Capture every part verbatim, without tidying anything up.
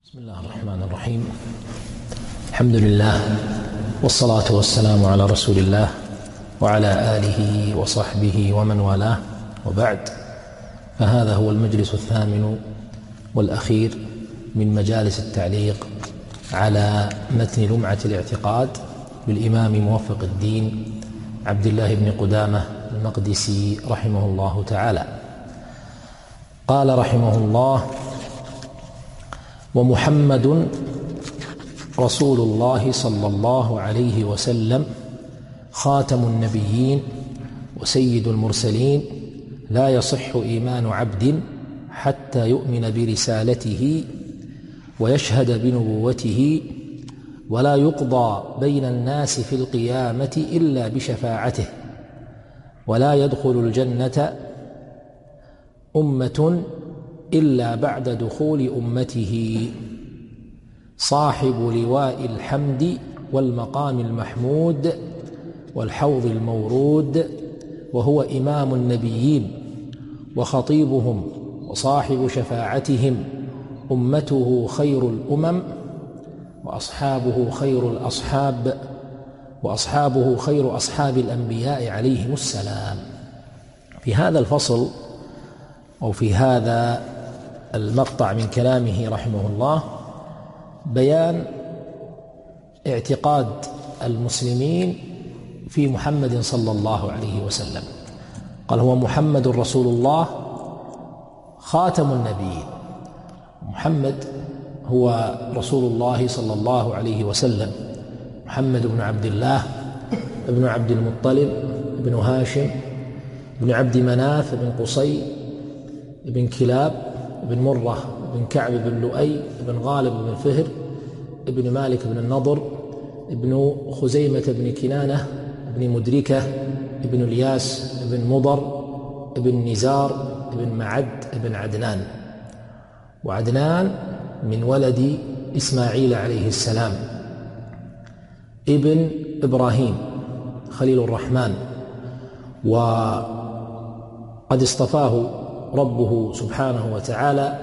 بسم الله الرحمن الرحيم. الحمد لله والصلاة والسلام على رسول الله وعلى آله وصحبه ومن والاه، وبعد، فهذا هو المجلس الثامن والأخير من مجالس التعليق على متن لمعة الاعتقاد بالإمام موفق الدين عبد الله بن قدامة المقدسي رحمه الله تعالى. قال رحمه الله: ومحمد رسول الله صلى الله عليه وسلم خاتم النبيين وسيد المرسلين، لا يصح إيمان عبد حتى يؤمن برسالته ويشهد بنبوته، ولا يقضى بين الناس في القيامة إلا بشفاعته، ولا يدخل الجنة أمة إلا بعد دخول أمته، صاحب لواء الحمد والمقام المحمود والحوض المورود، وهو إمام النبيين وخطيبهم وصاحب شفاعتهم، أمته خير الأمم وأصحابه خير الأصحاب وأصحابه خير أصحاب الأنبياء عليهم السلام. في هذا الفصل أو في هذا المقطع من كلامه رحمه الله بيان اعتقاد المسلمين في محمد صلى الله عليه وسلم. قال: هو محمد رسول الله خاتم النبيين. محمد هو رسول الله صلى الله عليه وسلم، محمد بن عبد الله ابن عبد المطلب ابن هاشم ابن عبد مناف بن قصي ابن كلاب ابن مرة ابن كعب بن لؤي ابن غالب بن فهر ابن مالك بن النضر ابن خزيمة بن كنانة ابن مدركة ابن الياس ابن مضر ابن نزار ابن معد ابن عدنان. وعدنان من ولد إسماعيل عليه السلام ابن إبراهيم خليل الرحمن، وقد اصطفاه ربه سبحانه وتعالى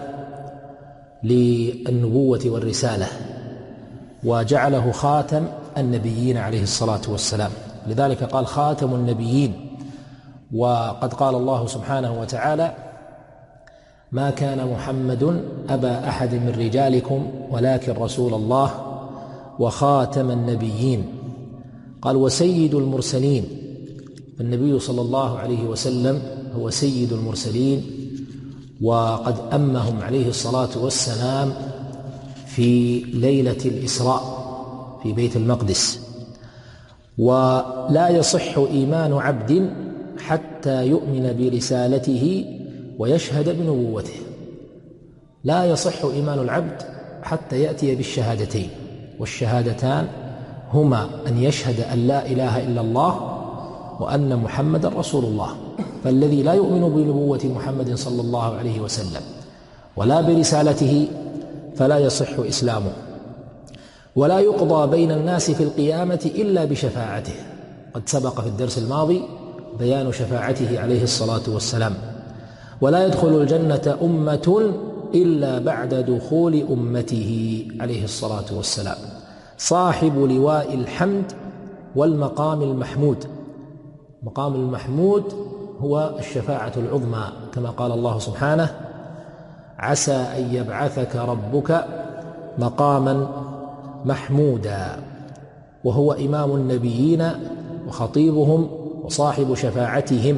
للنبوة والرسالة، وجعله خاتم النبيين عليه الصلاة والسلام، لذلك قال خاتم النبيين. وقد قال الله سبحانه وتعالى: ما كان محمد أبا أحد من رجالكم ولكن رسول الله وخاتم النبيين. قال: وسيد المرسلين، النبي صلى الله عليه وسلم هو سيد المرسلين، وقد أمهم عليه الصلاة والسلام في ليلة الإسراء في بيت المقدس. ولا يصح إيمان عبد حتى يؤمن برسالته ويشهد بنبوته. لا يصح إيمان العبد حتى يأتي بالشهادتين، والشهادتان هما أن يشهد أن لا إله إلا الله وأن محمد رسول الله. فالذي لا يؤمن بنبوة محمد صلى الله عليه وسلم ولا برسالته فلا يصح إسلامه. ولا يقضى بين الناس في القيامة إلا بشفاعته. قد سبق في الدرس الماضي بيان شفاعته عليه الصلاة والسلام. ولا يدخل الجنة أمة إلا بعد دخول أمته عليه الصلاة والسلام، صاحب لواء الحمد والمقام المحمود. مقام المحمود هو الشفاعة العظمى، كما قال الله سبحانه: عسى أن يبعثك ربك مقاما محمودا. وهو إمام النبيين وخطيبهم وصاحب شفاعتهم،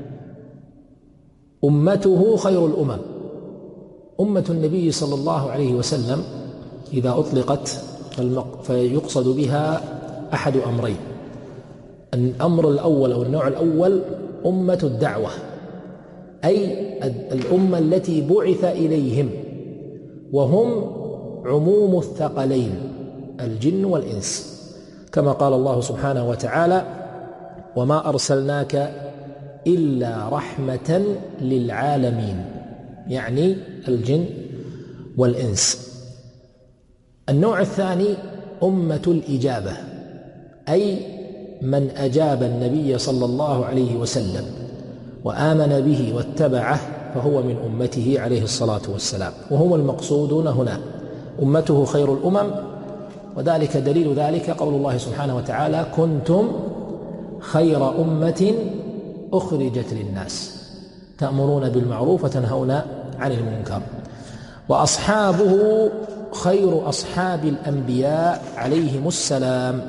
أمته خير الأمم. أمة النبي صلى الله عليه وسلم إذا أطلقت فيقصد بها أحد أمرين. الأمر الأول أو النوع الأول أمة الدعوة، أي الأمة التي بعث إليهم، وهم عموم الثقلين الجن والإنس، كما قال الله سبحانه وتعالى: وما أرسلناك إلا رحمة للعالمين، يعني الجن والإنس. النوع الثاني أمة الإجابة، أي من أجاب النبي صلى الله عليه وسلم وآمن به واتبعه فهو من أمته عليه الصلاة والسلام، وهم المقصودون هنا. أمته خير الأمم، وذلك دليل ذلك قول الله سبحانه وتعالى: كنتم خير أمة أخرجت للناس تأمرون بالمعروف وتنهون عن المنكر. وأصحابه خير أصحاب الأنبياء عليهم السلام.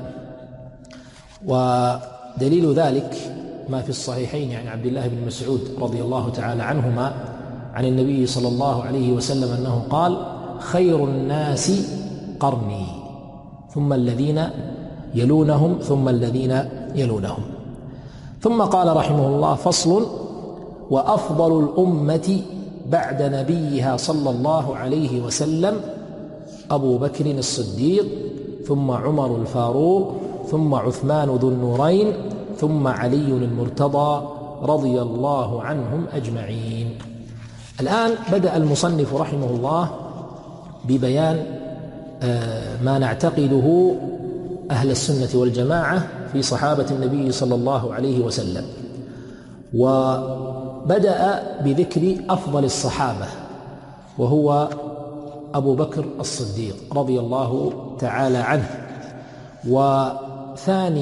ودليل ذلك ما في الصحيحين عن عبد الله بن مسعود رضي الله تعالى عنهما عن النبي صلى الله عليه وسلم أنه قال: خير الناس قرني ثم الذين يلونهم ثم الذين يلونهم. ثم قال رحمه الله: فصل: وأفضل الأمة بعد نبيها صلى الله عليه وسلم أبو بكر الصديق، ثم عمر الفاروق، ثم عثمان ذو النورين، ثم علي المرتضى رضي الله عنهم أجمعين. الآن بدأ المصنف رحمه الله ببيان ما نعتقده أهل السنة والجماعة في صحابة النبي صلى الله عليه وسلم، وبدأ بذكر أفضل الصحابة وهو أبو بكر الصديق رضي الله تعالى عنه. وثاني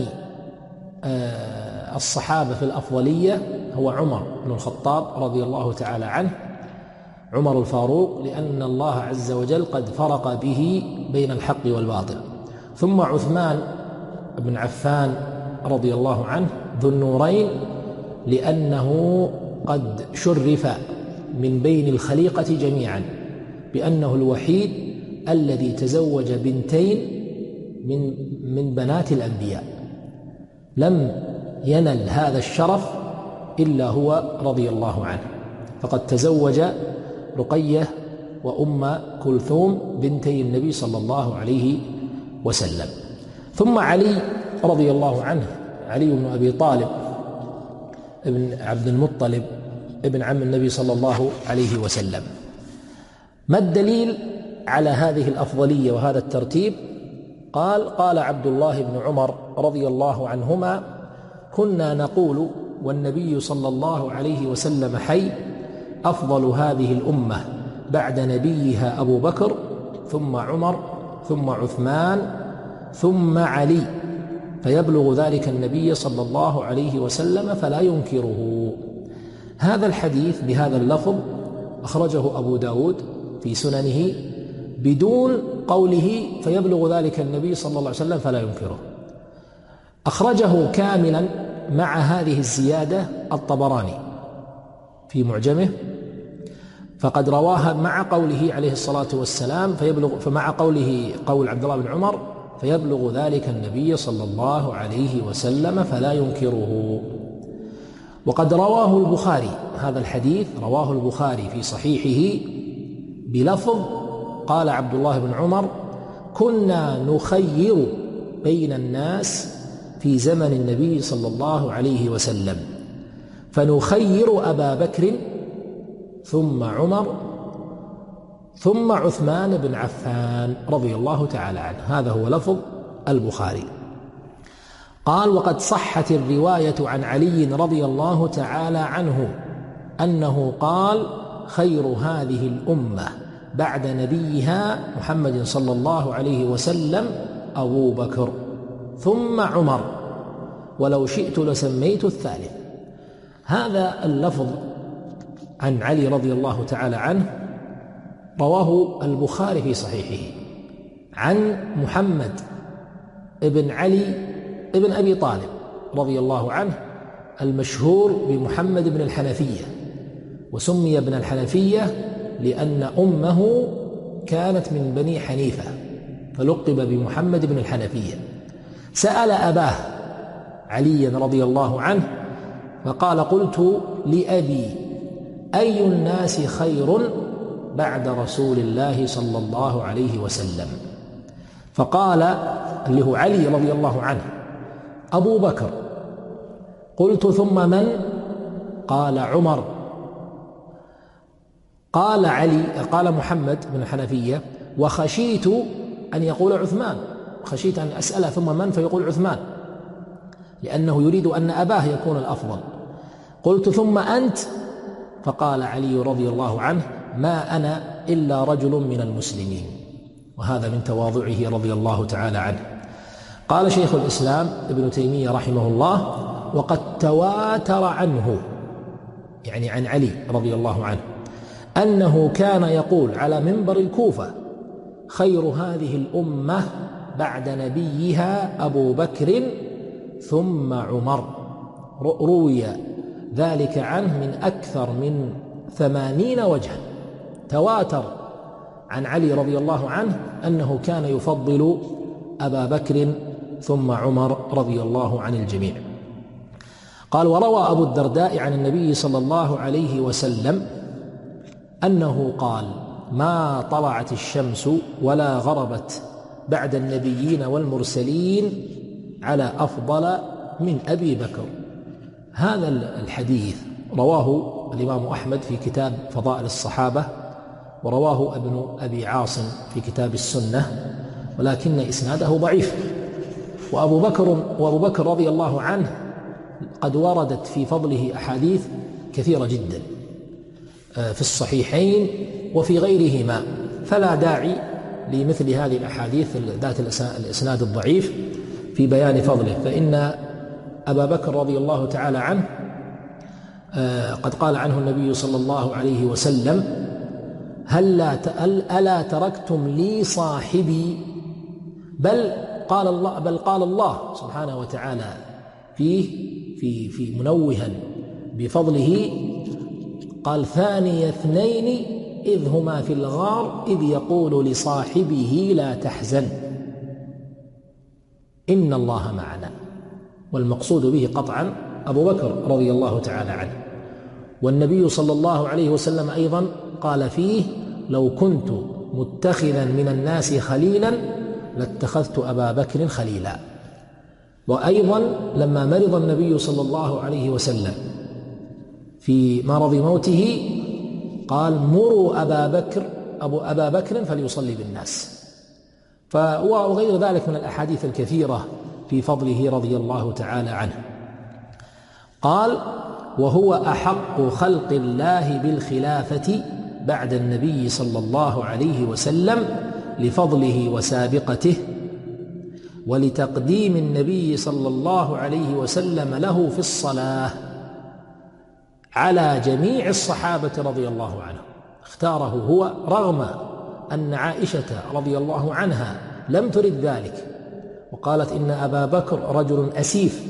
الصحابة في الأفضلية هو عمر بن الخطاب رضي الله تعالى عنه، عمر الفاروق، لأن الله عز وجل قد فرق به بين الحق والباطل. ثم عثمان بن عفان رضي الله عنه ذو النورين، لأنه قد شرف من بين الخليقة جميعا بأنه الوحيد الذي تزوج بنتين من من بنات الأنبياء، لم ينل هذا الشرف إلا هو رضي الله عنه، فقد تزوج رقية وأم كلثوم بنتي النبي صلى الله عليه وسلم. ثم علي رضي الله عنه، علي بن أبي طالب ابن عبد المطلب ابن عم النبي صلى الله عليه وسلم. ما الدليل على هذه الأفضلية وهذا الترتيب؟ قال: قال عبد الله بن عمر رضي الله عنهما: كنا نقول والنبي صلى الله عليه وسلم حي: أفضل هذه الأمة بعد نبيها أبو بكر، ثم عمر، ثم عثمان، ثم علي، فيبلغ ذلك النبي صلى الله عليه وسلم فلا ينكره. هذا الحديث بهذا اللفظ أخرجه أبو داود في سننه بدون قوله فيبلغ ذلك النبي صلى الله عليه وسلم فلا ينكره. أخرجه كاملا مع هذه الزيادة الطبراني في معجمه، فقد رواها مع قوله عليه الصلاة والسلام فيبلغ، فمع قوله قول عبد الله بن عمر فيبلغ ذلك النبي صلى الله عليه وسلم فلا ينكره. وقد رواه البخاري هذا الحديث، رواه البخاري في صحيحه بلفظ: قال عبد الله بن عمر: كنا نخير بين الناس في زمن النبي صلى الله عليه وسلم، فنخير أبا بكر ثم عمر ثم عثمان بن عفان رضي الله تعالى عنه. هذا هو لفظ البخاري. قال: وقد صحت الرواية عن علي رضي الله تعالى عنه أنه قال: خير هذه الأمة بعد نبيها محمد صلى الله عليه وسلم أبو بكر ثم عمر، ولو شئت لسميت الثالث. هذا اللفظ عن علي رضي الله تعالى عنه رواه البخاري في صحيحه عن محمد ابن علي ابن أبي طالب رضي الله عنه، المشهور بمحمد بن الحنفية، وسمي ابن الحنفية لأن أمه كانت من بني حنيفة فلقب بمحمد بن الحنفية. سأل أباه عليا رضي الله عنه فقال: قلت لأبي: أي الناس خير بعد رسول الله صلى الله عليه وسلم؟ فقال، اللي هو علي رضي الله عنه: أبو بكر. قلت: ثم من؟ قال: عمر. قال علي قال محمد بن الحنفية: وخشيت أن يقول عثمان، خشيت أن أسأله ثم من فيقول عثمان، لأنه يريد أن أباه يكون الأفضل. قلت: ثم أنت؟ فقال علي رضي الله عنه: ما أنا إلا رجل من المسلمين. وهذا من تواضعه رضي الله تعالى عنه. قال شيخ الإسلام ابن تيمية رحمه الله: وقد تواتر عنه، يعني عن علي رضي الله عنه، أنه كان يقول على منبر الكوفة: خير هذه الأمة بعد نبيها أبو بكر ثم عمر. روي ذلك عنه من أكثر من ثمانين وجها، تواتر عن علي رضي الله عنه أنه كان يفضل أبا بكر ثم عمر رضي الله عن الجميع. قال: وروى أبو الدرداء عن النبي صلى الله عليه وسلم أنه قال: ما طلعت الشمس ولا غربت بعد النبيين والمرسلين على أفضل من أبي بكر. هذا الحديث رواه الإمام أحمد في كتاب فضائل الصحابة، ورواه ابن أبي عاصم في كتاب السنة، ولكن إسناده ضعيف. وأبو بكر وأبو بكر رضي الله عنه قد وردت في فضله أحاديث كثيرة جدا في الصحيحين وفي غيرهما، فلا داعي لمثل هذه الأحاديث ذات الإسناد الضعيف في بيان فضله. فإن أبا بكر رضي الله تعالى عنه قد قال عنه النبي صلى الله عليه وسلم: هل لا ألا تركتم لي صاحبي؟ بل قال الله بل قال الله سبحانه وتعالى فيه في في منوها بفضله، قال: ثاني اثنين إذ هما في الغار إذ يقول لصاحبه لا تحزن إن الله معنا. والمقصود به قطعا أبو بكر رضي الله تعالى عنه. والنبي صلى الله عليه وسلم أيضا قال فيه: لو كنت متخذا من الناس خليلا لاتخذت أبا بكر خليلا. وأيضا لما مرض النبي صلى الله عليه وسلم في مرض موته قال: مروا أبا بكر أبو أبا بكر فليصلي بالناس. وغير ذلك من الأحاديث الكثيرة في فضله رضي الله تعالى عنه. قال: وهو أحق خلق الله بالخلافة بعد النبي صلى الله عليه وسلم لفضله وسابقته، ولتقديم النبي صلى الله عليه وسلم له في الصلاة على جميع الصحابة رضي الله عنهم. اختاره هو رغم أن عائشة رضي الله عنها لم ترد ذلك، وقالت: إن أبا بكر رجل أسيف،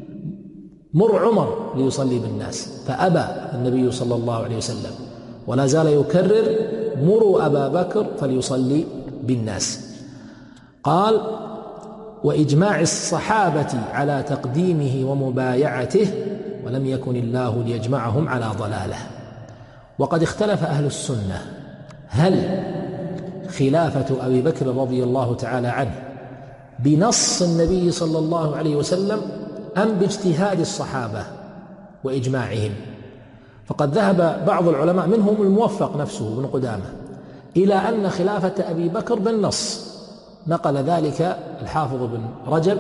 مر عمر ليصلي بالناس، فأبى النبي صلى الله عليه وسلم، ولا زال يكرر: مروا أبا بكر فليصلي بالناس. قال: وإجماع الصحابة على تقديمه ومبايعته، ولم يكن الله ليجمعهم على ضلاله. وقد اختلف أهل السنة هل خلافة أبي بكر رضي الله تعالى عنه بنص النبي صلى الله عليه وسلم أم باجتهاد الصحابة وإجماعهم. فقد ذهب بعض العلماء منهم الموفق نفسه ابن قدامة إلى أن خلافة أبي بكر بالنص، نقل ذلك الحافظ بن رجب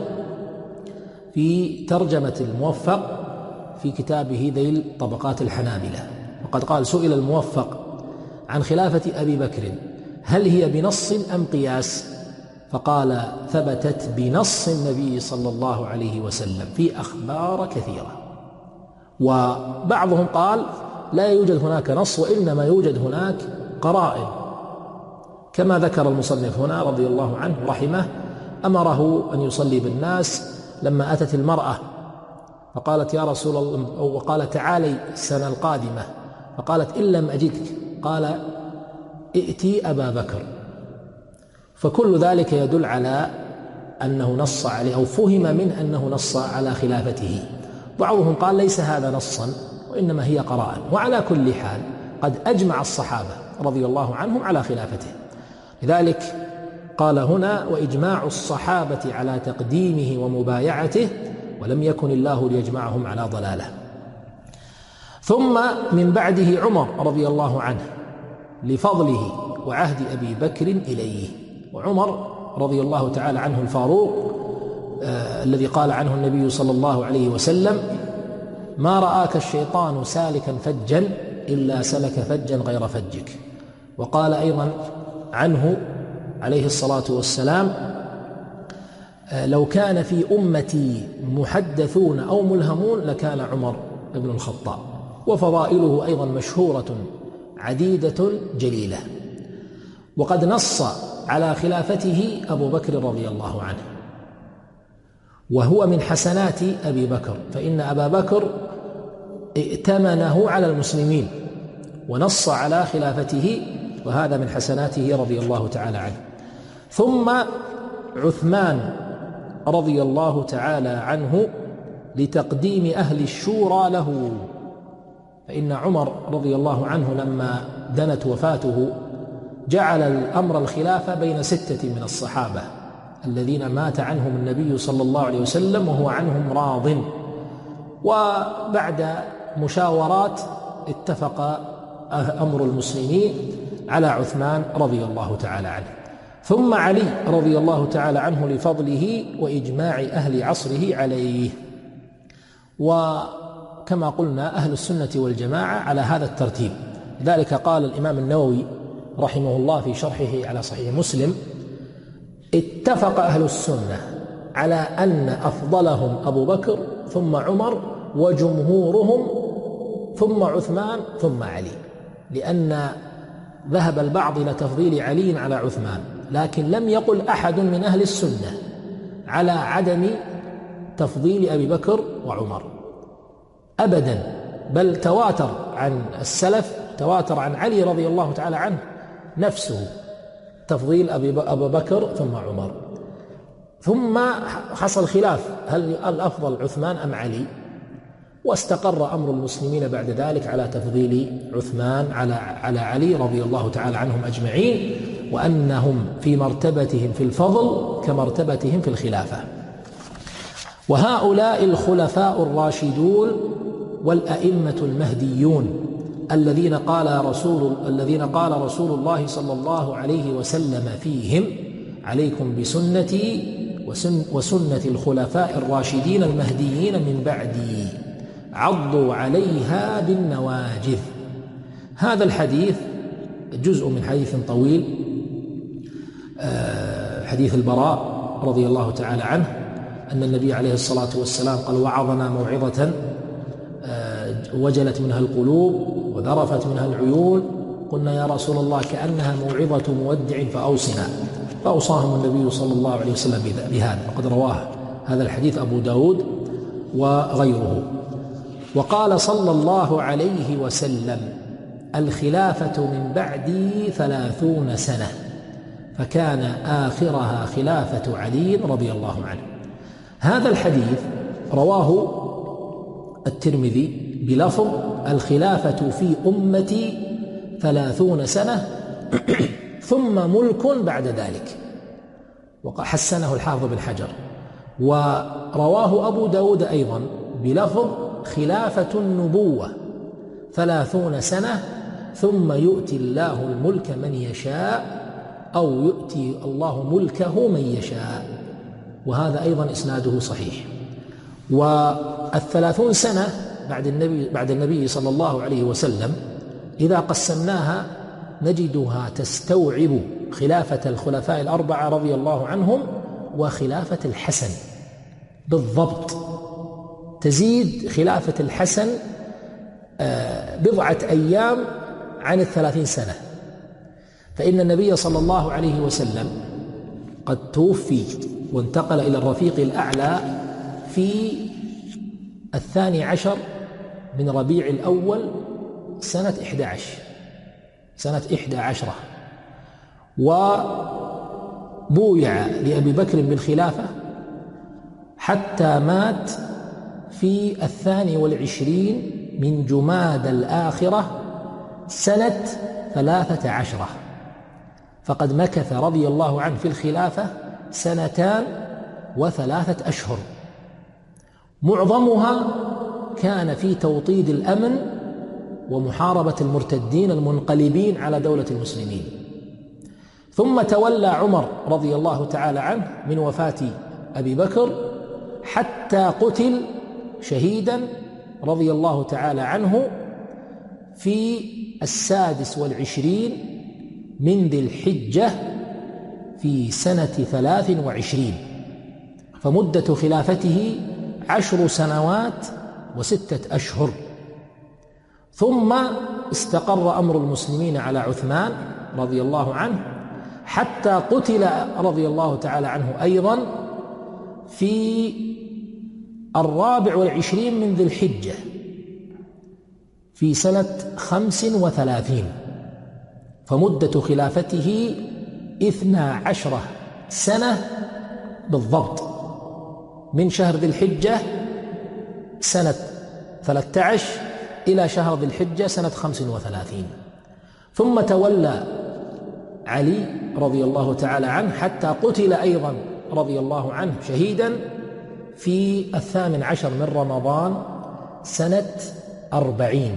في ترجمة الموفق في كتابه ذيل طبقات الحنابلة. وقد قال: سئل الموفق عن خلافة أبي بكر هل هي بنص أم قياس؟ فقال: ثبتت بنص النبي صلى الله عليه وسلم في أخبار كثيرة. وبعضهم قال: لا يوجد هناك نص، وإنما يوجد هناك قرائن، كما ذكر المصنف هنا رضي الله عنه رحمه: أمره أن يصلي بالناس لما أتت المرأة فقالت: يا رسول الله، وقال: تعالي السنة القادمة، فقالت: إن لم أجدك، قال: ائتي أبا بكر. فكل ذلك يدل على أنه نص عليه، أو فهم من أنه نص على خلافته. بعضهم قال: ليس هذا نصا، وإنما هي قرائن. وعلى كل حال قد أجمع الصحابة رضي الله عنهم على خلافته. لذلك قال هنا: وإجماع الصحابة على تقديمه ومبايعته، ولم يكن الله ليجمعهم على ضلاله. ثم من بعده عمر رضي الله عنه لفضله وعهد أبي بكر إليه. وعمر رضي الله تعالى عنه الفاروق آه الذي قال عنه النبي صلى الله عليه وسلم: ما رآك الشيطان سالكا فجا إلا سلك فجا غير فجك. وقال أيضا عنه عليه الصلاة والسلام: لو كان في أمتي محدثون أو ملهمون لكان عمر بن الخطاب. وفضائله أيضا مشهورة عديدة جليلة. وقد نص على خلافته أبو بكر رضي الله عنه، وهو من حسنات أبي بكر، فإن أبا بكر ائتمنه على المسلمين ونص على خلافته، وهذا من حسناته رضي الله تعالى عنه. ثم عثمان رضي الله تعالى عنه لتقديم أهل الشورى له، فإن عمر رضي الله عنه لما دنت وفاته جعل الأمر الخلافة بين ستة من الصحابة الذين مات عنهم النبي صلى الله عليه وسلم وهو عنهم راض. وبعد مشاورات اتفق أمر المسلمين على عثمان رضي الله تعالى عنه. ثم علي رضي الله تعالى عنه لفضله وإجماع أهل عصره عليه. وكما قلنا أهل السنة والجماعة على هذا الترتيب. لذلك قال الإمام النووي رحمه الله في شرحه على صحيح مسلم: اتفق أهل السنة على أن أفضلهم أبو بكر ثم عمر وجمهورهم ثم عثمان ثم علي، لأن ذهب البعض إلى تفضيل علي على عثمان، لكن لم يقل أحد من أهل السنة على عدم تفضيل أبي بكر وعمر أبدا، بل تواتر عن السلف، تواتر عن علي رضي الله تعالى عنه نفسه تفضيل أبي بكر ثم عمر. ثم حصل خلاف هل الأفضل عثمان أم علي، واستقر أمر المسلمين بعد ذلك على تفضيل عثمان على على علي رضي الله تعالى عنهم أجمعين، وأنهم في مرتبتهم في الفضل كمرتبتهم في الخلافة. وهؤلاء الخلفاء الراشدون والأئمة المهديون الذين قال رسول الذين قال رسول الله صلى الله عليه وسلم فيهم: عليكم بسنتي وسن وسنة الخلفاء الراشدين المهديين من بعدي عضوا عليها بالنواجذ. هذا الحديث جزء من حديث طويل، حديث البراء رضي الله تعالى عنه أن النبي عليه الصلاة والسلام قال: وعظنا موعظة وجلت منها القلوب وذرفت منها العيون، قلنا يا رسول الله كأنها موعظة مودع فأوصنا، فأوصاهم النبي صلى الله عليه وسلم بهذا. وقد رواه هذا الحديث أبو داود وغيره. وقال صلى الله عليه وسلم: الخلافة من بعدي ثلاثون سنة، فكان آخرها خلافة علي رضي الله عنه. هذا الحديث رواه الترمذي بلفظ: الخلافة في أمتي ثلاثون سنة ثم ملك بعد ذلك، وحسنه الحافظ بن حجر. ورواه أبو داود أيضا بلفظ: خلافة النبوة ثلاثون سنة ثم يؤتي الله الملك من يشاء، أو يؤتي الله ملكه من يشاء. وهذا أيضا إسناده صحيح. والثلاثون سنة بعد النبي بعد النبي صلى الله عليه وسلم إذا قسمناها نجدها تستوعب خلافة الخلفاء الأربعة رضي الله عنهم وخلافة الحسن بالضبط. تزيد خلافة الحسن بضعة أيام عن الثلاثين سنة، فإن النبي صلى الله عليه وسلم قد توفي وانتقل إلى الرفيق الأعلى في الثاني عشر من ربيع الأول سنة إحدى عشر سنة إحدى عشرة وبويع لأبي بكر بالخلافة حتى مات في الثاني والعشرين من جماد الآخرة سنة ثلاثة عشرة، فقد مكث رضي الله عنه في الخلافة سنتان وثلاثة أشهر، معظمها كان في توطيد الأمن ومحاربة المرتدين المنقلبين على دولة المسلمين. ثم تولى عمر رضي الله تعالى عنه من وفاة أبي بكر حتى قتل شهيدا رضي الله تعالى عنه في السادس والعشرين من ذي الحجة في سنة ثلاث وعشرين، فمدة خلافته عشر سنوات وستة أشهر. ثم استقر أمر المسلمين على عثمان رضي الله عنه حتى قتل رضي الله تعالى عنه أيضا في الرابع والعشرين من ذي الحجة في سنة خمس وثلاثين، فمدة خلافته اثنا عشر سنة بالضبط، من شهر ذي الحجة سنة ثلاثة عشر إلى شهر ذي الحجة سنة خمس وثلاثين. ثم تولى علي رضي الله تعالى عنه حتى قتل أيضا رضي الله عنه شهيدا في الثامن عشر من رمضان سنة أربعين.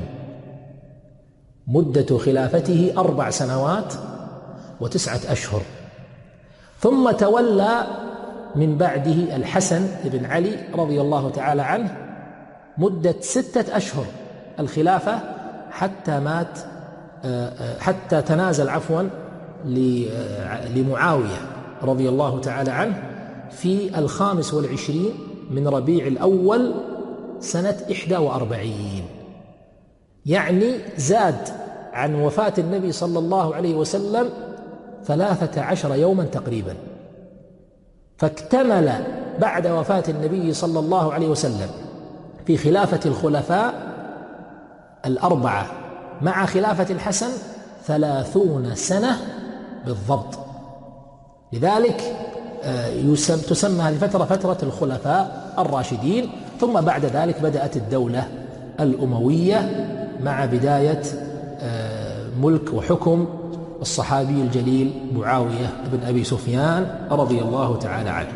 مدة خلافته أربع سنوات وتسعة أشهر. ثم تولى من بعده الحسن بن علي رضي الله تعالى عنه مدة ستة أشهر الخلافة حتى مات، حتى تنازل عفوا لمعاوية رضي الله تعالى عنه في الخامس والعشرين من ربيع الأول سنة إحدى وأربعين، يعني زاد عن وفاة النبي صلى الله عليه وسلم ثلاثة عشر يوما تقريبا. فاكتمل بعد وفاة النبي صلى الله عليه وسلم في خلافة الخلفاء الأربعة مع خلافة الحسن ثلاثون سنة بالضبط. لذلك تسمى هذه الفترة فترة الخلفاء الراشدين. ثم بعد ذلك بدأت الدولة الأموية مع بداية ملك وحكم الصحابي الجليل معاوية بن أبي سفيان رضي الله تعالى عنه.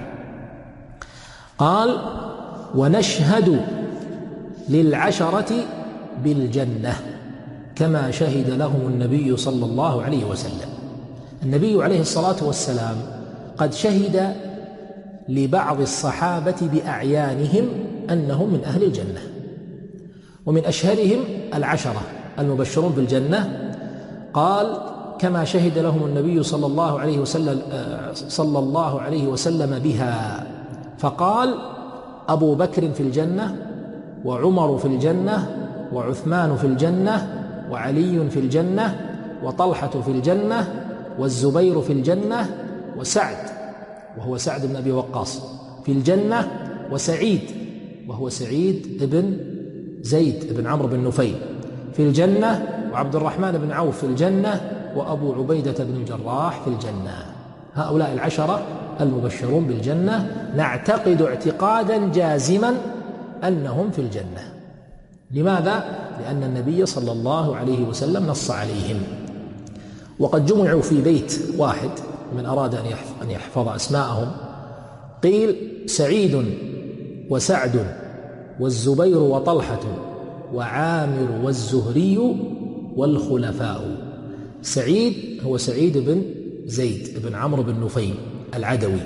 قال: ونشهد للعشرة بالجنة كما شهد لهم النبي صلى الله عليه وسلم. النبي عليه الصلاة والسلام قد شهد لبعض الصحابة بأعيانهم أنهم من أهل الجنة، ومن أشهرهم العشرة المبشرون بالجنة. قال: كما شهد لهم النبي صلى الله عليه وسلم صلى الله عليه وسلم بها، فقال: أبو بكر في الجنة، وعمر في الجنة، وعثمان في الجنة، وعلي في الجنة، وطلحة في الجنة، والزبير في الجنة، وسعد وهو سعد بن أبي وقاص في الجنة، وسعيد وهو سعيد بن زيد بن عمرو بن نفيل في الجنة، وعبد الرحمن بن عوف في الجنة، وأبو عبيدة بن الجراح في الجنة. هؤلاء العشرة المبشرون بالجنة نعتقد اعتقادا جازما أنهم في الجنة. لماذا؟ لأن النبي صلى الله عليه وسلم نص عليهم، وقد جمعوا في بيت واحد. من أراد أن يحفظ أسماءهم قيل: سعيد وسعد والزبير وطلحة وعامر والزهري والخلفاء. سعيد هو سعيد بن زيد بن عمرو بن نفيل العدوي،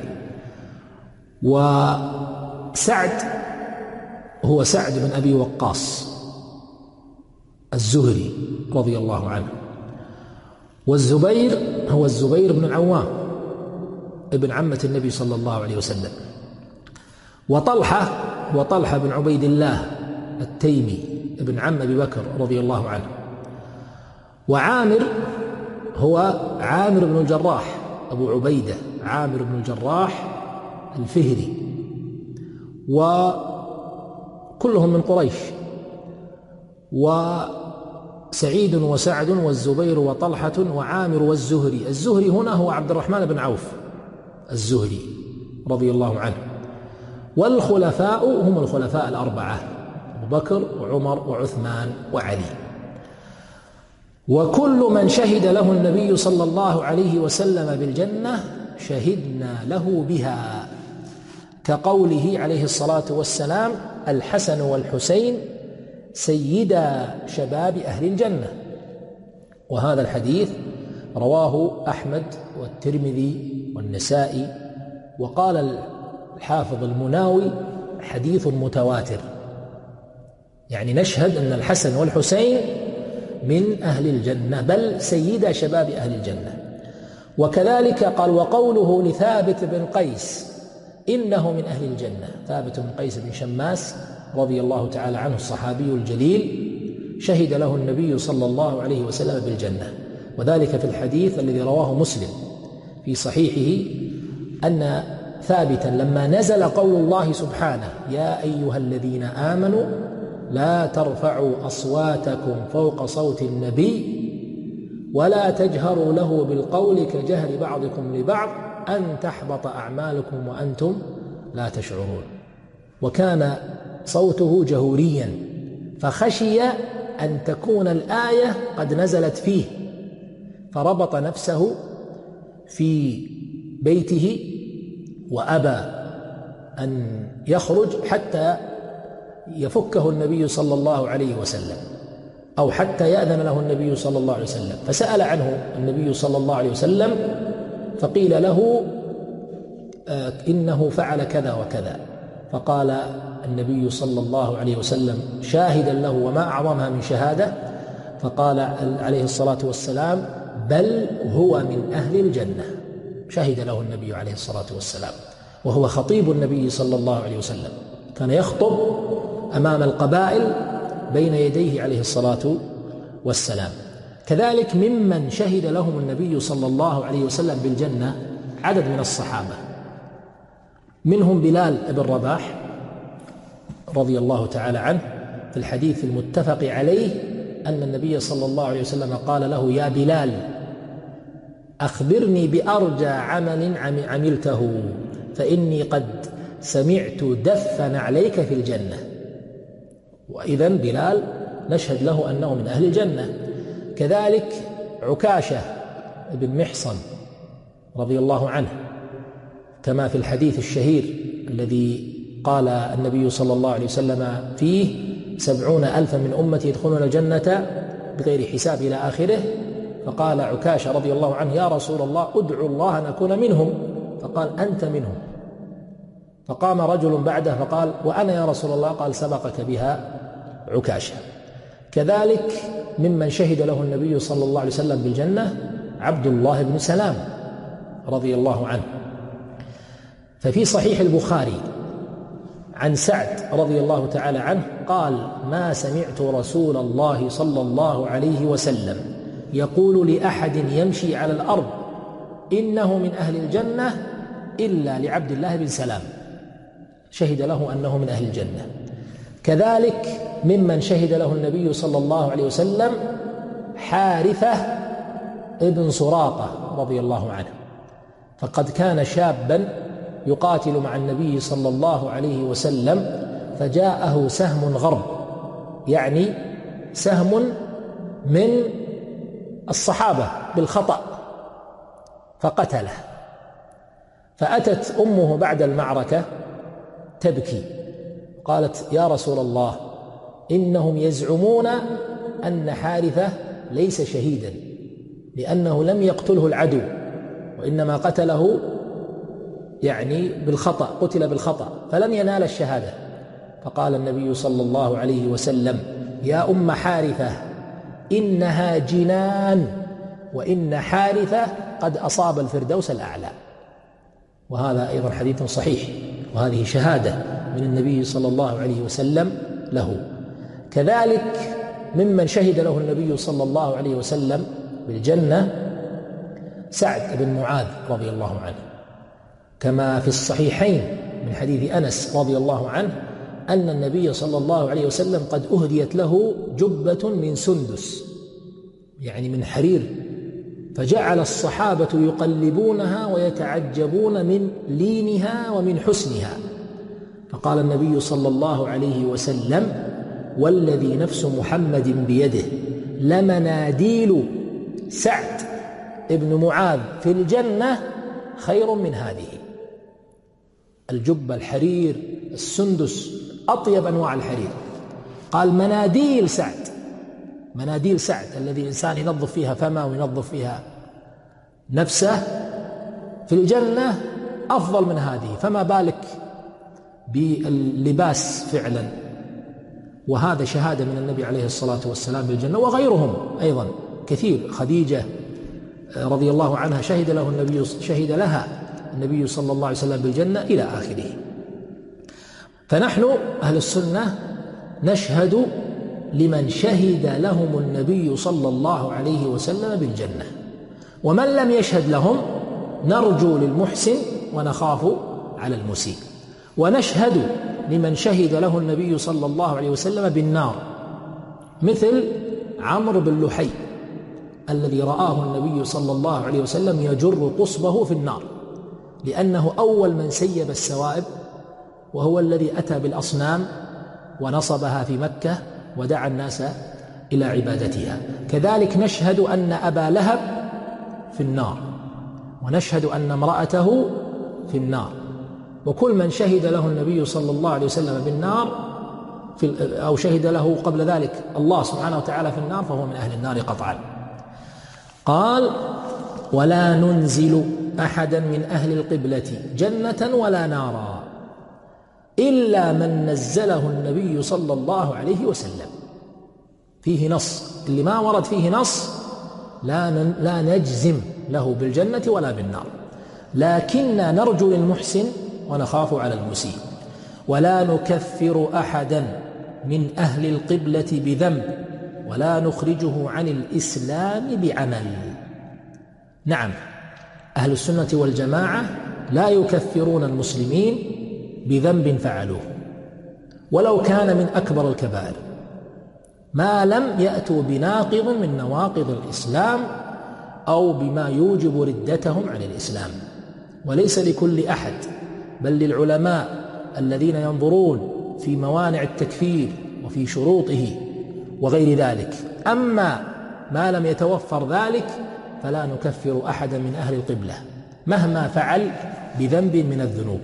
وسعد هو سعد بن أبي وقاص الزهري رضي الله عنه، والزبير هو الزبير بن العوام ابن عمة النبي صلى الله عليه وسلم، وطلحة هو طلحة بن عبيد الله التيمي ابن عم أبي بكر رضي الله عنه، وعامر هو عامر بن الجراح أبو عبيدة عامر بن الجراح الفهري، وكلهم من قريش. وسعيد وسعد والزبير وطلحة وعامر والزهري. الزهري هنا هو عبد الرحمن بن عوف الزهري رضي الله عنه. والخلفاء هم الخلفاء الأربعة: أبو بكر وعمر وعثمان وعلي. وكل من شهد له النبي صلى الله عليه وسلم بالجنة شهدنا له بها، كقوله عليه الصلاة والسلام: الحسن والحسين سيدا شباب أهل الجنة. وهذا الحديث رواه أحمد والترمذي والنسائي، وقال الحافظ المناوي: حديث متواتر، يعني نشهد أن الحسن والحسين من أهل الجنة، بل سيدا شباب أهل الجنة. وكذلك قال وقوله لثابت بن قيس إنه من أهل الجنة. ثابت بن قيس بن شماس رضي الله تعالى عنه الصحابي الجليل شهد له النبي صلى الله عليه وسلم بالجنة، وذلك في الحديث الذي رواه مسلم في صحيحه أن ثابتا لما نزل قول الله سبحانه يا أيها الذين آمنوا لا ترفعوا أصواتكم فوق صوت النبي ولا تجهروا له بالقول كجهر بعضكم لبعض أن تحبط أعمالكم وأنتم لا تشعرون. وكان صوته جهوريا فخشي أن تكون الآية قد نزلت فيه، فربط نفسه في بيته وأبى أن يخرج حتى يفكه النبي صلى الله عليه وسلم أو حتى يأذن له النبي صلى الله عليه وسلم، فسأل عنه النبي صلى الله عليه وسلم فقيل له إنه فعل كذا وكذا، فقال النبي صلى الله عليه وسلم شاهدا له وما أعظمها من شهادة، فقال عليه الصلاة والسلام بل هو من أهل الجنة. شهد له النبي عليه الصلاة والسلام وهو خطيب النبي صلى الله عليه وسلم، كان يخطب أمام القبائل بين يديه عليه الصلاة والسلام. كذلك ممن شهد لهم النبي صلى الله عليه وسلم بالجنة عدد من الصحابة، منهم بلال بن رباح رضي الله تعالى عنه في الحديث المتفق عليه أن النبي صلى الله عليه وسلم قال له يا بلال أخبرني بأرجى عمل عملته فإني قد سمعت دفن عليك في الجنة. وإذن بلال نشهد له أنه من أهل الجنة. كذلك عكاشة بن محصن رضي الله عنه كما في الحديث الشهير الذي قال النبي صلى الله عليه وسلم فيه سبعون ألفا من أمتي يدخلون الجنة بغير حساب إلى آخره، فقال عكاشة رضي الله عنه يا رسول الله أدعو الله أن أكون منهم، فقال أنت منهم. فقام رجل بعده فقال وأنا يا رسول الله، قال سبقك بها عكاشة. كذلك ممن شهد له النبي صلى الله عليه وسلم بالجنة عبد الله بن سلام رضي الله عنه، ففي صحيح البخاري عن سعد رضي الله تعالى عنه قال ما سمعت رسول الله صلى الله عليه وسلم يقول لأحد يمشي على الأرض إنه من أهل الجنة إلا لعبد الله بن سلام، شهد له أنه من أهل الجنة. كذلك ممن شهد له النبي صلى الله عليه وسلم حارثة ابن سراقة رضي الله عنه، فقد كان شابا يقاتل مع النبي صلى الله عليه وسلم فجاءه سهم غرب، يعني سهم من الصحابة بالخطأ فقتله، فأتت أمه بعد المعركة تبكي قالت يا رسول الله إنهم يزعمون أن حارثة ليس شهيدا لأنه لم يقتله العدو وإنما قتله يعني بالخطأ، قتل بالخطأ فلن ينال الشهادة. فقال النبي صلى الله عليه وسلم يا أم حارثة إنها جنان وإن حارثة قد أصاب الفردوس الأعلى. وهذا أيضا حديث صحيح، وهذه شهادة من النبي صلى الله عليه وسلم له. كذلك ممن شهد له النبي صلى الله عليه وسلم بالجنة سعد بن معاذ رضي الله عنه، كما في الصحيحين من حديث أنس رضي الله عنه أن النبي صلى الله عليه وسلم قد أهديت له جبة من سندس يعني من حرير، فجعل الصحابة يقلبونها ويتعجبون من لينها ومن حسنها، فقال النبي صلى الله عليه وسلم والذي نفس محمد بيده لمناديل سعد ابن معاذ في الجنة خير من هذه. الجبة الحرير السندس أطيب أنواع الحرير، قال مناديل سعد، مناديل سعد الذي إنسان ينظف فيها فمه وينظف فيها نفسه في الجنة أفضل من هذه، فما بالك باللباس فعلا. وهذا شهادة من النبي عليه الصلاة والسلام بالجنة، وغيرهم أيضا كثير، خديجة رضي الله عنها شهد له النبي شهد لها النبي صلى الله عليه وسلم بالجنة إلى آخره. فنحن أهل السنة نشهد لمن شهد لهم النبي صلى الله عليه وسلم بالجنة، ومن لم يشهد لهم نرجو للمحسن ونخاف على المسيء. ونشهد لمن شهد له النبي صلى الله عليه وسلم بالنار، مثل عمرو بن لحي الذي رآه النبي صلى الله عليه وسلم يجر قصبه في النار، لأنه أول من سيب السوائب، وهو الذي أتى بالأصنام ونصبها في مكة ودعا الناس إلى عبادتها. كذلك نشهد أن أبا لهب في النار، ونشهد أن امرأته في النار، وكل من شهد له النبي صلى الله عليه وسلم بالنار في أو شهد له قبل ذلك الله سبحانه وتعالى في النار فهو من أهل النار قطعا. قال: ولا ننزل أحدا من أهل القبلة جنة ولا نارا إلا من نزله النبي صلى الله عليه وسلم. فيه نص، اللي ما ورد فيه نص لا لا نجزم له بالجنة ولا بالنار، لكننا نرجو للمحسن ونخاف على المسيء. ولا نكفر أحدا من أهل القبلة بذنب ولا نخرجه عن الإسلام بعمل. نعم، أهل السنة والجماعة لا يكفرون المسلمين بذنب فعلوه ولو كان من أكبر الكبائر، ما لم يأتوا بناقض من نواقض الإسلام أو بما يوجب ردتهم عن الإسلام. وليس لكل أحد، بل للعلماء الذين ينظرون في موانع التكفير وفي شروطه وغير ذلك. أما ما لم يتوفر ذلك فلا نكفر أحدا من أهل القبلة مهما فعل بذنب من الذنوب.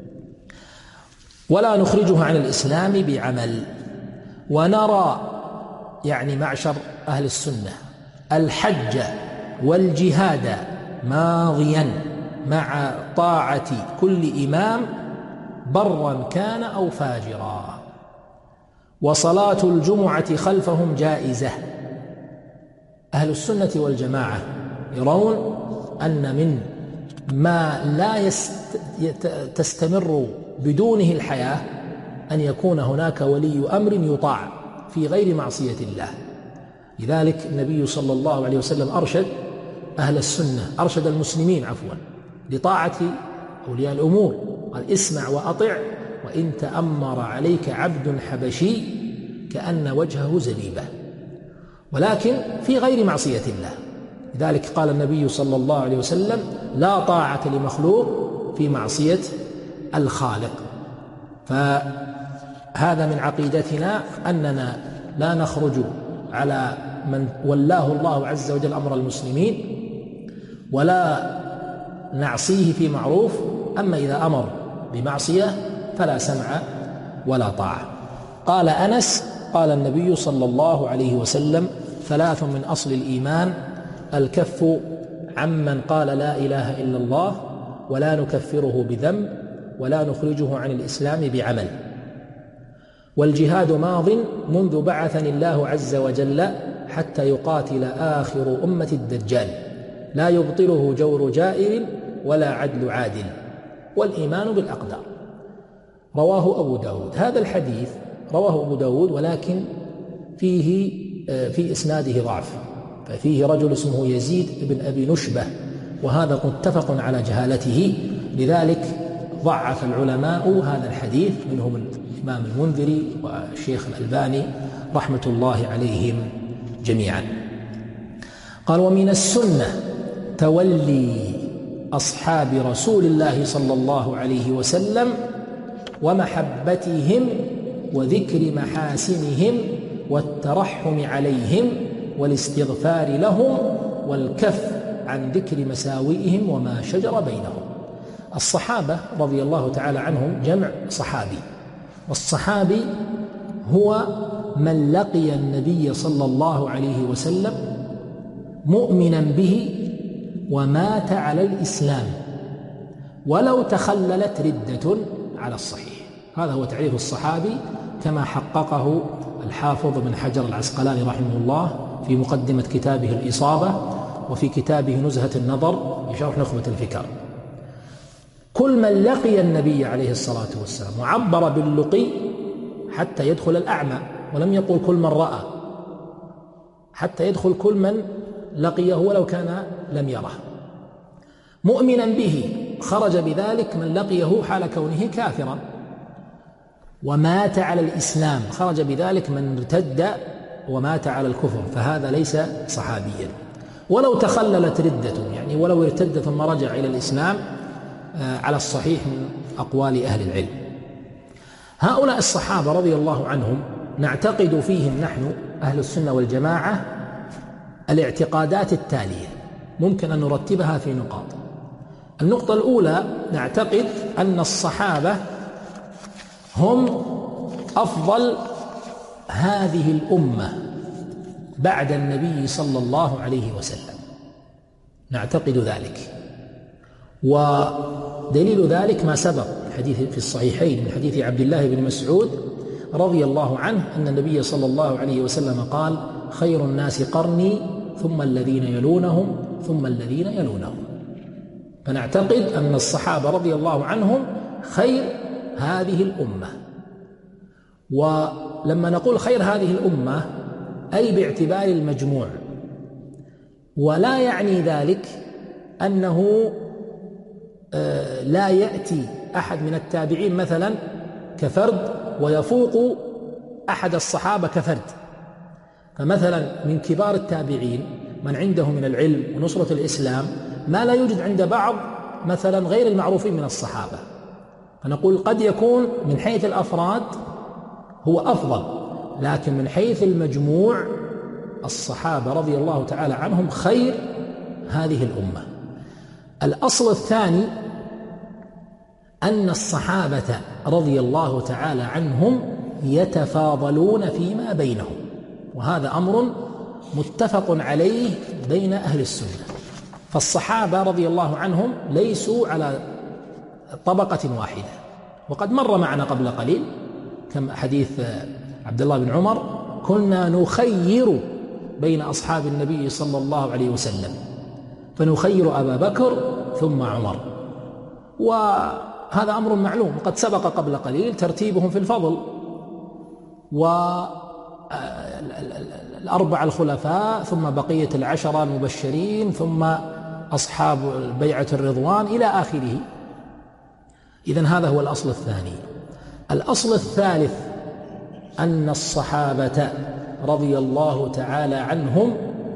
ولا نخرجه عن الإسلام بعمل. ونرى يعني معشر أهل السنة الحج والجهاد ماضيا مع طاعة كل إمام برا كان أو فاجرا، وصلاة الجمعة خلفهم جائزة. أهل السنة والجماعة يرون أن من ما لا يست... تستمر بدونه الحياة أن يكون هناك ولي أمر يطاع في غير معصية الله. لذلك النبي صلى الله عليه وسلم أرشد أهل السنة، أرشد المسلمين عفوا لطاعة أولياء الأمور، قال: اسمع وأطع وإن تأمر عليك عبد حبشي كأن وجهه زبيبة، ولكن في غير معصية الله. لذلك قال النبي صلى الله عليه وسلم: لا طاعة لمخلوق في معصية الخالق. فهذا من عقيدتنا أننا لا نخرج على من ولاه الله عز وجل أمر المسلمين ولا نعصيه في معروف، أما إذا أمر بمعصية فلا سمع ولا طاعة. قال أنس: قال النبي صلى الله عليه وسلم: ثلاث من أصل الإيمان: الكف عمن قال لا إله إلا الله ولا نكفره بذنب ولا نخرجه عن الإسلام بعمل. والجهاد ماض منذ بعثني الله عز وجل حتى يقاتل آخر أمة الدجال، لا يبطله جور جائر ولا عدل عادل، والإيمان بالأقدار. رواه أبو داود. هذا الحديث رواه أبو داود، ولكن فيه في إسناده ضعف، ففيه رجل اسمه يزيد بن أبي نشبة، وهذا متفق على جهالته، لذلك ضعف العلماء هذا الحديث، منهم الإمام المنذري والشيخ الألباني رحمة الله عليهم جميعا. قال: ومن السنة تولي أصحاب رسول الله صلى الله عليه وسلم ومحبتهم وذكر محاسنهم والترحم عليهم والاستغفار لهم والكف عن ذكر مساوئهم وما شجر بينهم. الصحابة رضي الله تعالى عنهم جمع صحابي، والصحابي هو من لقي النبي صلى الله عليه وسلم مؤمنا به ومات على الإسلام ولو تخللت ردة على الصحيح. هذا هو تعريف الصحابي كما حققه الحافظ بن حجر العسقلاني رحمه الله في مقدمة كتابه الإصابة، وفي كتابه نزهة النظر في شرح نخبة الفكر: كل من لقي النبي عليه الصلاة والسلام، وعبر باللقي حتى يدخل الأعمى، ولم يقل كل من رأى، حتى يدخل كل من لقيه ولو كان لم يره، مؤمنا به خرج بذلك من لقيه حال كونه كافرا، ومات على الإسلام خرج بذلك من ارتد ومات على الكفر، فهذا ليس صحابيا. ولو تخللت ردته، يعني ولو ارتد ثم رجع إلى الإسلام على الصحيح من أقوال أهل العلم. هؤلاء الصحابة رضي الله عنهم نعتقد فيهم نحن أهل السنة والجماعة الاعتقادات التالية، ممكن أن نرتبها في نقاط. النقطة الأولى: نعتقد أن الصحابة هم أفضل هذه الأمة بعد النبي صلى الله عليه وسلم، نعتقد ذلك، ودليل ذلك ما سبق حديث في الصحيحين من حديث عبد الله بن مسعود رضي الله عنه أن النبي صلى الله عليه وسلم قال: خير الناس قرني ثم الذين يلونهم ثم الذين يلونهم. فنعتقد أن الصحابة رضي الله عنهم خير هذه الأمة. ولما نقول خير هذه الأمة أي باعتبار المجموع، ولا يعني ذلك أنه لا يأتي أحد من التابعين مثلا كفرد ويفوق أحد الصحابة كفرد. فمثلا من كبار التابعين من عنده من العلم ونصرة الإسلام ما لا يوجد عند بعض مثلا غير المعروفين من الصحابة، فنقول قد يكون من حيث الأفراد هو أفضل، لكن من حيث المجموع الصحابة رضي الله تعالى عنهم خير هذه الأمة. الأصل الثاني: أن الصحابة رضي الله تعالى عنهم يتفاضلون فيما بينهم، وهذا أمر متفق عليه بين أهل السنة. فالصحابة رضي الله عنهم ليسوا على طبقة واحدة، وقد مر معنا قبل قليل كما حديث عبد الله بن عمر: كنا نخير بين أصحاب النبي صلى الله عليه وسلم، فنخير أبا بكر ثم عمر. وهذا أمر معلوم، وقد سبق قبل قليل ترتيبهم في الفضل، والأربع الخلفاء ثم بقية العشرة المبشرين ثم أصحاب بيعة الرضوان إلى آخره. إذن هذا هو الأصل الثاني. الأصل الثالث: أن الصحابة رضي الله تعالى عنهم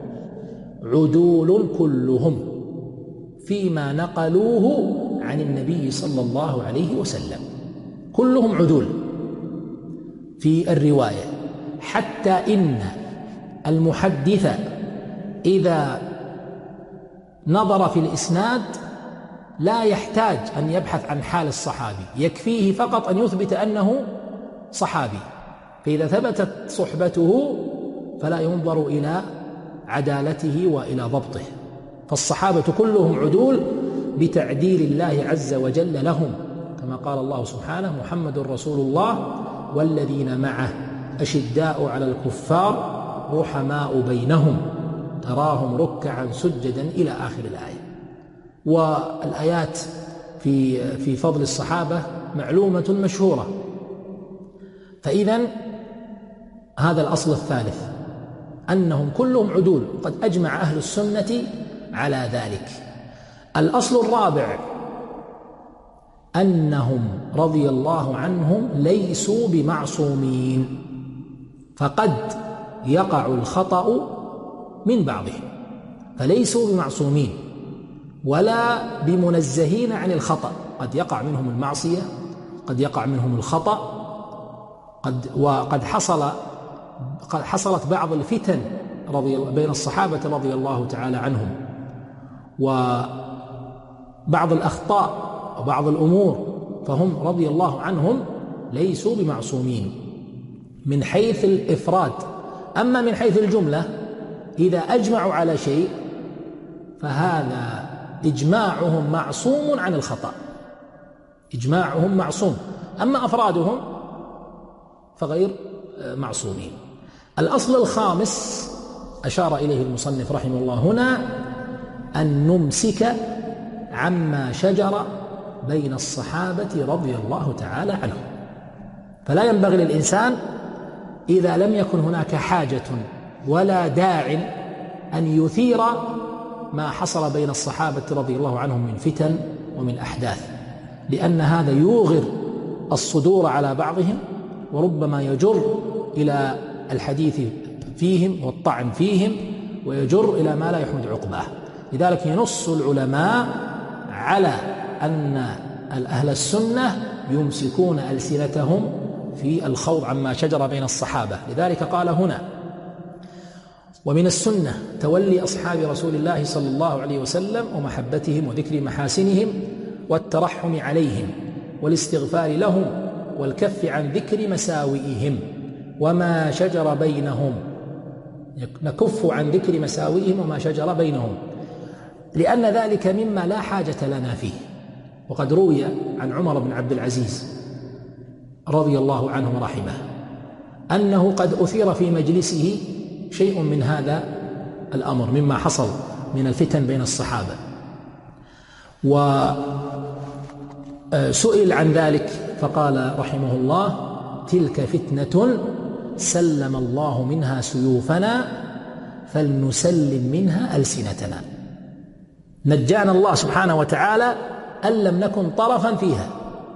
عدول كلهم فيما نقلوه عن النبي صلى الله عليه وسلم، كلهم عدول في الرواية، حتى إن المحدث إذا نظر في الإسناد لا يحتاج أن يبحث عن حال الصحابي، يكفيه فقط أن يثبت أنه صحابي، فإذا ثبتت صحبته فلا ينظر إلى عدالته وإلى ضبطه. فالصحابة كلهم عدول بتعديل الله عز وجل لهم، كما قال الله سبحانه: محمد رسول الله والذين معه أشداء على الكفار رحماء بينهم تراهم ركعا سجدا إلى آخر الآية. والآيات في في فضل الصحابة معلومة مشهورة. فإذن هذا الأصل الثالث، أنهم كلهم عدول، قد أجمع أهل السنة على ذلك. الأصل الرابع: أنهم رضي الله عنهم ليسوا بمعصومين، فقد يقع الخطأ من بعضهم، فليسوا بمعصومين ولا بمنزهين عن الخطأ، قد يقع منهم المعصية، قد يقع منهم الخطأ، قد وقد حصل قد حصلت بعض الفتن رضي بين الصحابة رضي الله تعالى عنهم، وبعض الأخطاء وبعض الأمور، فهم رضي الله عنهم ليسوا بمعصومين من حيث الإفراد. أما من حيث الجملة إذا أجمعوا على شيء فهذا إجماعهم معصوم عن الخطأ، إجماعهم معصوم، أما أفرادهم فغير معصومين. الأصل الخامس أشار إليه المصنف رحمه الله هنا: أن نمسك عما شجر بين الصحابة رضي الله تعالى عنهم. فلا ينبغي للإنسان إذا لم يكن هناك حاجة ولا داع أن يثير ما حصل بين الصحابة رضي الله عنهم من فتن ومن أحداث، لأن هذا يوغر الصدور على بعضهم وربما يجر إلى الحديث فيهم والطعن فيهم ويجر إلى ما لا يحمد عقباه. لذلك ينص العلماء على أن أهل السنة يمسكون ألسنتهم في الخوض عما شجر بين الصحابة. لذلك قال هنا: ومن السنة تولي أصحاب رسول الله صلى الله عليه وسلم ومحبتهم وذكر محاسنهم والترحم عليهم والاستغفار لهم والكف عن ذكر مساوئهم وما شجر بينهم. نكف عن ذكر مساوئهم وما شجر بينهم، لأن ذلك مما لا حاجة لنا فيه. وقد روي عن عمر بن عبد العزيز رضي الله عنه ورحمه أنه قد أثير في مجلسه شيء من هذا الأمر مما حصل من الفتن بين الصحابة، وسئل عن ذلك فقال رحمه الله: تلك فتنة سلم الله منها سيوفنا فلنسلم منها ألسنتنا. نجانا الله سبحانه وتعالى أن لم نكن طرفا فيها،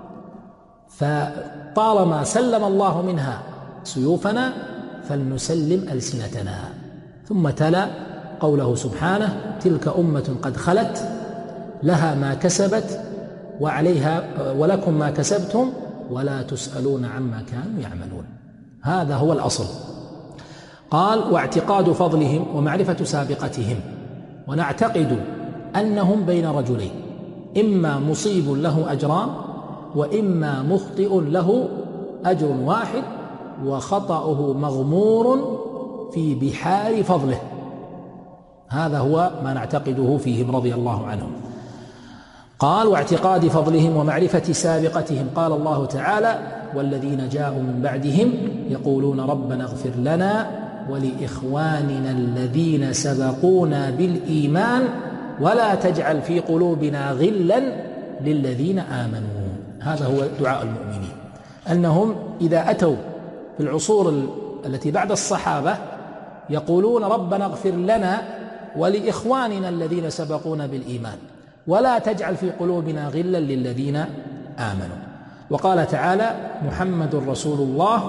فطالما سلم الله منها سيوفنا فلنسلم ألسنتنا. ثم تلا قوله سبحانه: تلك أمة قد خلت لها ما كسبت وعليها ولكم ما كسبتم ولا تسألون عما كانوا يعملون. هذا هو الأصل. قال: واعتقاد فضلهم ومعرفة سابقتهم. ونعتقد أنهم بين رجلين، إما مصيب له أجران وإما مخطئ له أجر واحد وخطأه مغمور في بحار فضله. هذا هو ما نعتقده فيهم رضي الله عنهم. قال: واعتقاد فضلهم ومعرفة سابقتهم. قال الله تعالى: والذين جاءوا من بعدهم يقولون ربنا اغفر لنا ولإخواننا الذين سبقونا بالإيمان ولا تجعل في قلوبنا غلا للذين آمنوا. هذا هو دعاء المؤمنين، أنهم إذا أتوا في العصور التي بعد الصحابة يقولون ربنا اغفر لنا ولإخواننا الذين سبقونا بالإيمان ولا تجعل في قلوبنا غلا للذين آمنوا. وقال تعالى: محمد رسول الله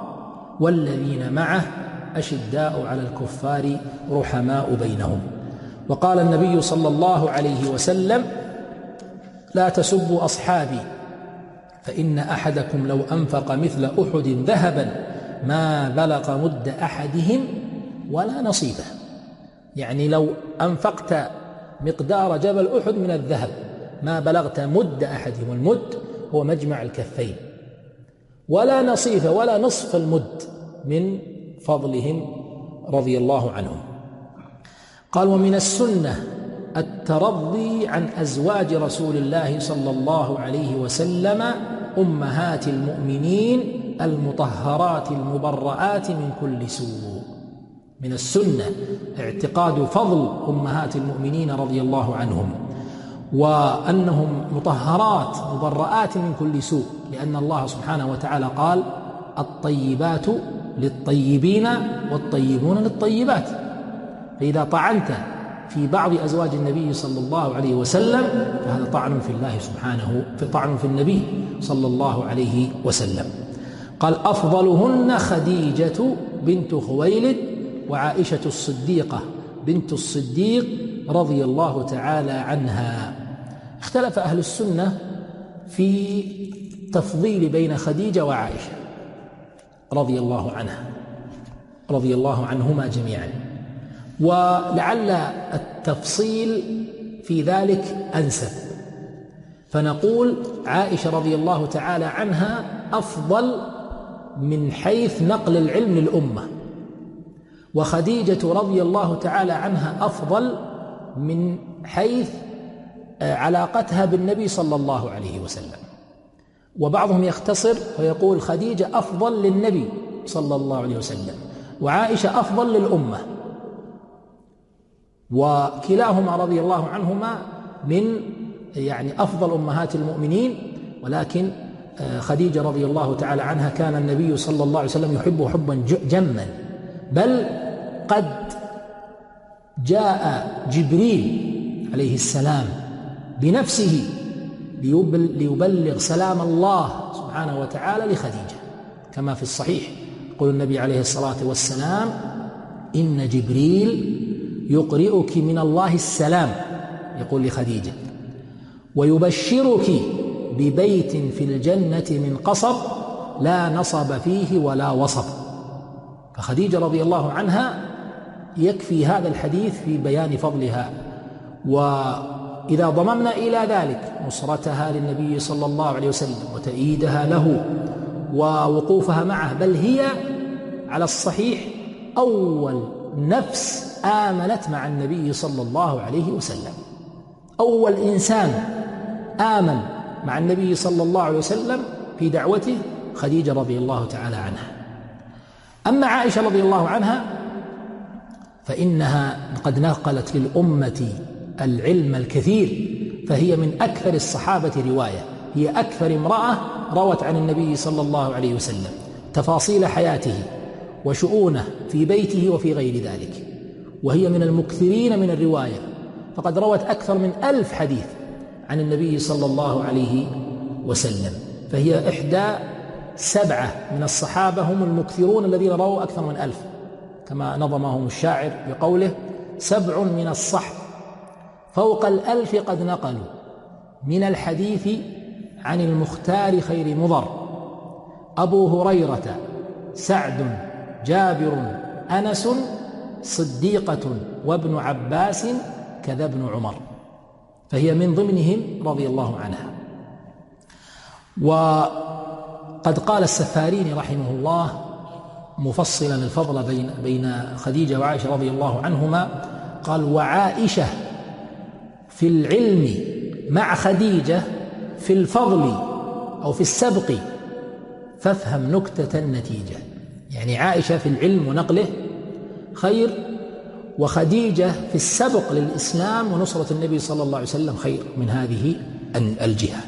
والذين معه أشداء على الكفار رحماء بينهم. وقال النبي صلى الله عليه وسلم: لا تسبوا أصحابي فإن أحدكم لو أنفق مثل أحد ذهبا ما بلغ مد أحدهم ولا نصيبه. يعني لو أنفقت مقدار جبل أحد من الذهب ما بلغت مد أحدهم، المد هو مجمع الكفين، ولا نصيف ولا نصف المد من فضلهم رضي الله عنهم. قال: ومن السنة الترضي عن أزواج رسول الله صلى الله عليه وسلم أمهات المؤمنين المطهرات المبرآت من كل سوء. من السنة اعتقاد فضل أمهات المؤمنين رضي الله عنهم، وأنهم مطهرات مبرآت من كل سوء، لأن الله سبحانه وتعالى قال: الطيبات للطيبين والطيبون للطيبات. فإذا طعنت في بعض أزواج النبي صلى الله عليه وسلم فهذا طعن في الله سبحانه، في طعن في النبي صلى الله عليه وسلم. قال: أفضلهن خديجة بنت خويلد وعائشة الصديقة بنت الصديق رضي الله تعالى عنها. اختلف أهل السنة في تفضيل بين خديجة وعائشة رضي الله عنها رضي الله عنهما جميعا، ولعل التفصيل في ذلك أنسب، فنقول عائشة رضي الله تعالى عنها أفضل من حيث نقل العلم للأمة، وخديجة رضي الله تعالى عنها أفضل من حيث علاقتها بالنبي صلى الله عليه وسلم. وبعضهم يختصر ويقول خديجة أفضل للنبي صلى الله عليه وسلم وعائشة أفضل للأمة. وكلاهما رضي الله عنهما من يعني أفضل أمهات المؤمنين، ولكن خديجة رضي الله تعالى عنها كان النبي صلى الله عليه وسلم يحبه حبا جما، بل قد جاء جبريل عليه السلام بنفسه ليبلغ سلام الله سبحانه وتعالى لخديجة، كما في الصحيح يقول النبي عليه الصلاة والسلام: إن جبريل يقرئك من الله السلام، يقول لخديجة، ويبشرك ببيت في الجنة من قصب لا نصب فيه ولا وصب. فخديجة رضي الله عنها يكفي هذا الحديث في بيان فضلها. وإذا ضممنا إلى ذلك نصرتها للنبي صلى الله عليه وسلم وتأييدها له ووقوفها معه، بل هي على الصحيح أول نفس آمنت مع النبي صلى الله عليه وسلم، أول إنسان آمن مع النبي صلى الله عليه وسلم في دعوته خديجة رضي الله تعالى عنها. أما عائشة رضي الله عنها فإنها قد نقلت للأمة العلم الكثير، فهي من أكثر الصحابة رواية، هي أكثر امرأة روت عن النبي صلى الله عليه وسلم تفاصيل حياته وشؤونه في بيته وفي غير ذلك، وهي من المكثرين من الرواية، فقد روت أكثر من ألف حديث عن النبي صلى الله عليه وسلم، فهي إحدى سبعة من الصحابة هم المكثرون الذين رووا أكثر من ألف، كما نظمهم الشاعر بقوله: سبع من الصحب فوق الألف قد نقلوا من الحديث عن المختار خير مضر، أبو هريرة سعد جابر أنس صديقة وابن عباس كذا ابن عمر، فهي من ضمنهم رضي الله عنها. وقد قال السفاريني رحمه الله مفصلا الفضل بين بين خديجة وعائشة رضي الله عنهما، قال: وعائشة في العلم مع خديجة في الفضل أو في السبق فافهم نكتة النتيجة. يعني عائشة في العلم ونقله خير، وخديجة في السبق للإسلام ونصرة النبي صلى الله عليه وسلم خير من هذه الجهة.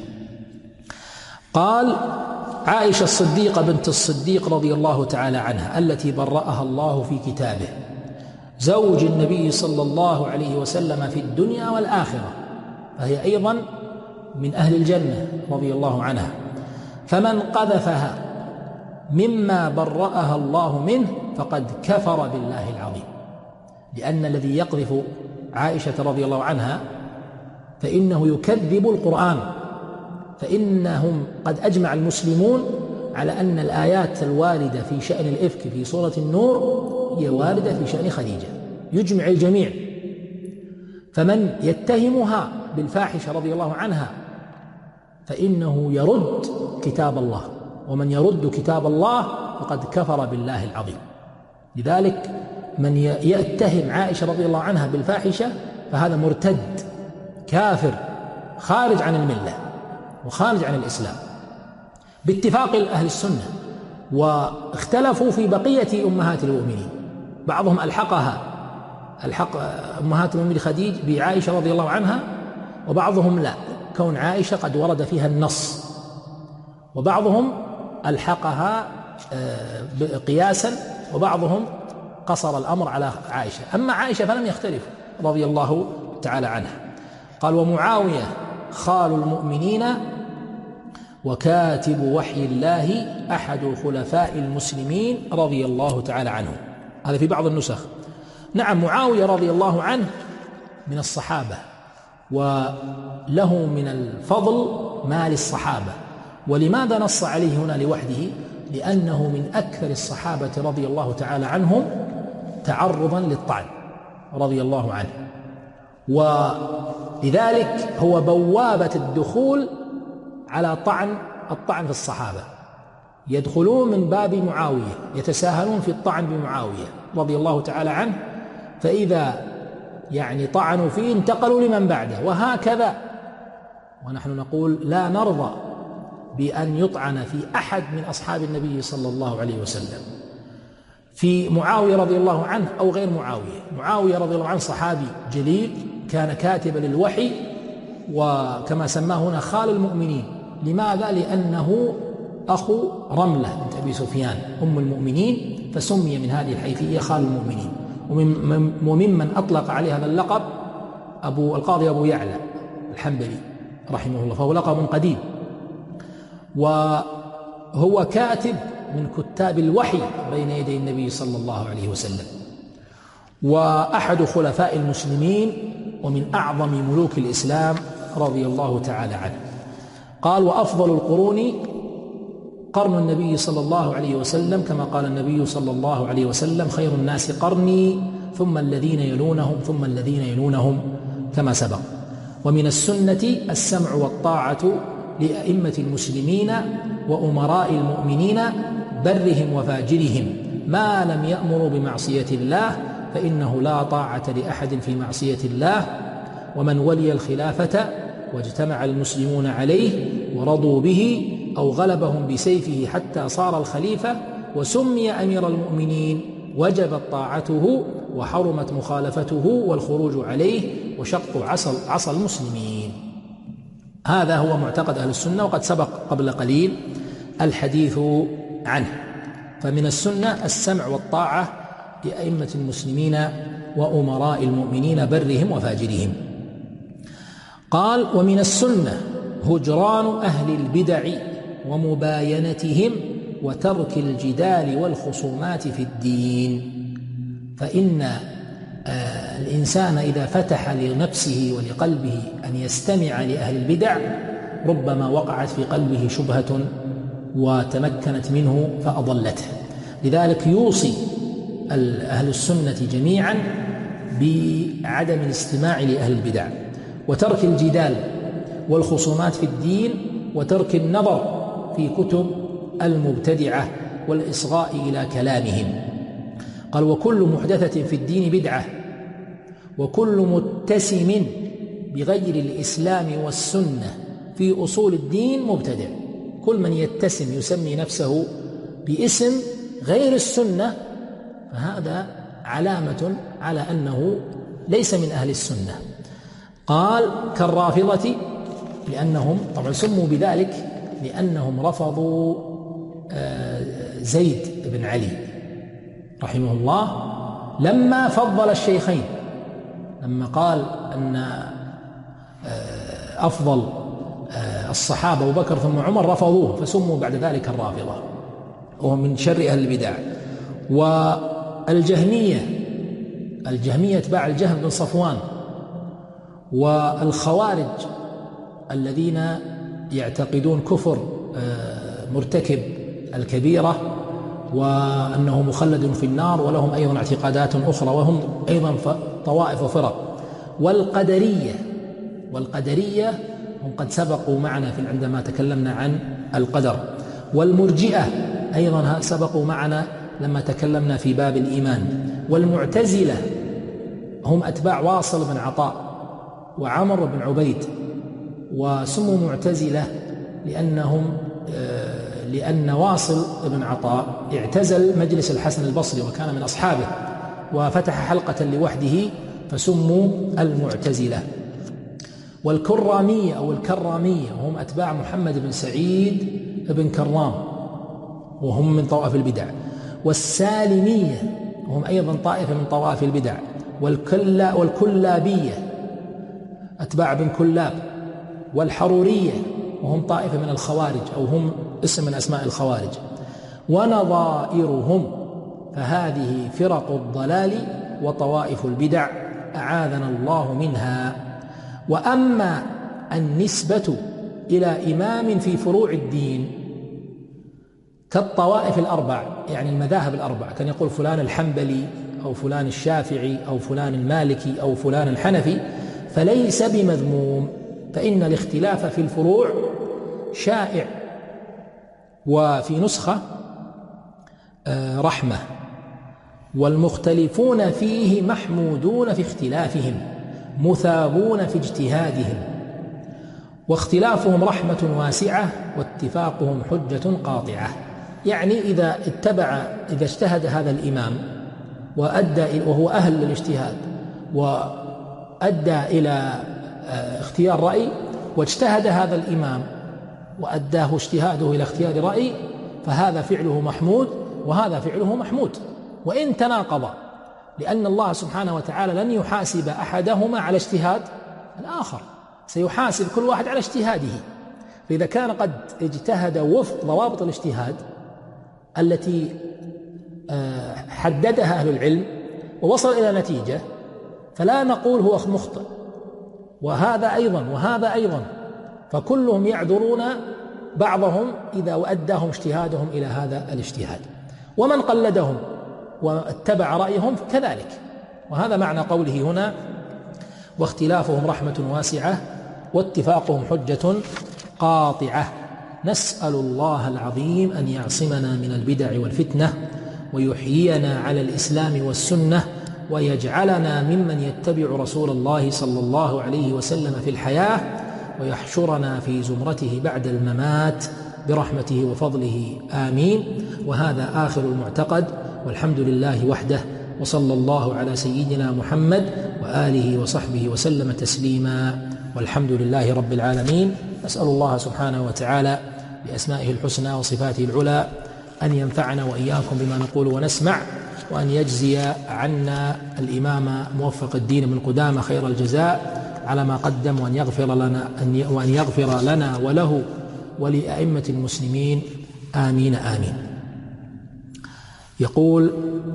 قال: عائشة الصديقة بنت الصديق رضي الله تعالى عنها التي برأها الله في كتابه، زوج النبي صلى الله عليه وسلم في الدنيا والآخرة، فهي أيضا من أهل الجنة رضي الله عنها. فمن قذفها مما برأها الله منه فقد كفر بالله العظيم، لأن الذي يقذف عائشة رضي الله عنها فإنه يكذب القرآن، فإنهم قد أجمع المسلمون على أن الآيات الواردة في شأن الإفك في سورة النور هي واردة في شأن خديجة، يجمع الجميع. فمن يتهمها بالفاحشة رضي الله عنها فإنه يرد كتاب الله، ومن يرد كتاب الله فقد كفر بالله العظيم. لذلك من يتهم عائشة رضي الله عنها بالفاحشة فهذا مرتد كافر خارج عن الملة وخارج عن الإسلام باتفاق أهل السنة. واختلفوا في بقية أمهات المؤمنين، بعضهم ألحقها الحق أمهات المؤمنين خديجة بعائشة رضي الله عنها، وبعضهم لا، كون عائشة قد ورد فيها النص، وبعضهم ألحقها قياسا، وبعضهم قصر الأمر على عائشة. أما عائشة فلم يختلف رضي الله تعالى عنها. قال: ومعاوية خال المؤمنين وكاتب وحي الله أحد خلفاء المسلمين رضي الله تعالى عنه. هذا في بعض النسخ. نعم، معاوية رضي الله عنه من الصحابة، وله من الفضل ما للصحابة. ولماذا نص عليه هنا لوحده؟ لأنه من أكثر الصحابة رضي الله تعالى عنهم تعرضا للطعن رضي الله عنه، ولذلك هو بوابة الدخول على طعن الطعن في الصحابة، يدخلون من باب معاوية، يتساهلون في الطعن بمعاوية رضي الله تعالى عنه، فإذا يعني طعنوا فيه انتقلوا لمن بعده، وهكذا. ونحن نقول لا نرضى بأن يطعن في أحد من أصحاب النبي صلى الله عليه وسلم، في معاوية رضي الله عنه أو غير معاوية. معاوية رضي الله عنه صحابي جليل، كان كاتبا للوحي، وكما سماه هنا خال المؤمنين. لماذا؟ لأنه أخو رملة بنت أبي سفيان أم المؤمنين، فسمي من هذه الحيثية خال المؤمنين. وممن أطلق عليه هذا اللقب أبو القاضي أبو يعلى الحنبلي رحمه الله، فهو لقب قديم، وهو كاتب من كتاب الوحي بين يدي النبي صلى الله عليه وسلم، وأحد خلفاء المسلمين ومن أعظم ملوك الإسلام رضي الله تعالى عنه. قال: وأفضل القرون قرن النبي صلى الله عليه وسلم، كما قال النبي صلى الله عليه وسلم: خير الناس قرني ثم الذين يلونهم ثم الذين يلونهم، كما سبق. ومن السنة السمع والطاعة لأئمة المسلمين وأمراء المؤمنين برهم وفاجرهم ما لم يأمروا بمعصية الله، فإنه لا طاعة لأحد في معصية الله. ومن ولي الخلافة واجتمع المسلمون عليه ورضوا به أو غلبهم بسيفه حتى صار الخليفة وسمي أمير المؤمنين، وجبت طاعته وحرمت مخالفته والخروج عليه وشق عصا عصا المسلمين. هذا هو معتقد أهل السنة، وقد سبق قبل قليل الحديث عنه. فمن السنة السمع والطاعة لأئمة المسلمين وأمراء المؤمنين برهم وفاجرهم. قال: ومن السنة هجران أهل البدع ومباينتهم وترك الجدال والخصومات في الدين. فإن الإنسان إذا فتح لنفسه ولقلبه أن يستمع لأهل البدع ربما وقعت في قلبه شبهة وتمكنت منه فأضلته. لذلك يوصي أهل السنة جميعا بعدم الاستماع لأهل البدع، وترك الجدال والخصومات في الدين، وترك النظر في كتب المبتدعة والإصغاء إلى كلامهم. قال: وكل محدثة في الدين بدعة، وكل متسم بغير الإسلام والسنة في أصول الدين مبتدع. كل من يتسم يسمي نفسه باسم غير السنة فهذا علامة على أنه ليس من أهل السنة. قال: كالرافضة، لأنهم طبعا سموا بذلك لأنهم رفضوا زيد بن علي رحمه الله لما فضل الشيخين، لما قال أن أفضل الصحابة أبو بكر ثم عمر، رفضوه فسموا بعد ذلك الرافضة، وهم من شر أهل البدع. والجهمية، الجهمية اتباع الجهم بن صفوان، والخوارج الذين يعتقدون كفر مرتكب الكبيرة وأنه مخلد في النار، ولهم أيضا اعتقادات أخرى وهم أيضا طوائف وفرق. والقدرية، والقدرية هم قد سبقوا معنا في عندما تكلمنا عن القدر. والمرجئة أيضا سبقوا معنا لما تكلمنا في باب الإيمان. والمعتزلة هم أتباع واصل بن عطاء وعمر بن عبيد، وسموا معتزلة لأنهم لأن واصل بن عطاء اعتزل مجلس الحسن البصري وكان من أصحابه وفتح حلقة لوحده فسموا المعتزلة. والكرامية أو الكرامية هم أتباع محمد بن سعيد بن كرام وهم من طوائف البدع. والسالمية هم أيضا طائفة من طوائف البدع. والكلا والكلابية أتباع بن كلاب. والحرورية وهم طائفة من الخوارج أو هم اسم من أسماء الخوارج. ونظائرهم، فهذه فرق الضلال وطوائف البدع أعاذنا الله منها. وأما النسبة إلى إمام في فروع الدين كالطوائف الأربع، يعني المذاهب الأربع، كان يقول فلان الحنبلي أو فلان الشافعي أو فلان المالكي أو فلان الحنفي، فليس بمذموم، فإن الاختلاف في الفروع شائع. وفي نسخة رحمة: والمختلفون فيه محمودون في اختلافهم مثابون في اجتهادهم، واختلافهم رحمة واسعة واتفاقهم حجة قاطعة. يعني إذا اتبع إذا اجتهد هذا الإمام وأدى وهو أهل للاجتهاد وأدى إلى اختيار رأي، واجتهد هذا الإمام وأداه اجتهاده إلى اختيار رأي، فهذا فعله محمود وهذا فعله محمود، وإن تناقض، لأن الله سبحانه وتعالى لن يحاسب أحدهما على اجتهاد الآخر، سيحاسب كل واحد على اجتهاده. فإذا كان قد اجتهد وفق ضوابط الاجتهاد التي حددها أهل العلم ووصل إلى نتيجة، فلا نقول هو مخطئ، وهذا أيضا وهذا أيضا، فكلهم يعذرون بعضهم إذا وأداهم اجتهادهم إلى هذا الاجتهاد، ومن قلدهم واتبع رأيهم كذلك. وهذا معنى قوله هنا: واختلافهم رحمة واسعة واتفاقهم حجة قاطعة. نسأل الله العظيم أن يعصمنا من البدع والفتنة، ويحيينا على الإسلام والسنة، ويجعلنا ممن يتبع رسول الله صلى الله عليه وسلم في الحياة، ويحشرنا في زمرته بعد الممات برحمته وفضله، آمين. وهذا آخر المعتقد، والحمد لله وحده، وصلى الله على سيدنا محمد وآله وصحبه وسلم تسليما، والحمد لله رب العالمين. أسأل الله سبحانه وتعالى بأسمائه الحسنى وصفاته العلى أن ينفعنا وإياكم بما نقول ونسمع، وأن يجزي عنا الإمام موفق الدين بن قدامة خير الجزاء على ما قدم، وأن يغفر لنا وأن يغفر لنا وله ولأئمة المسلمين، آمين آمين. يقول: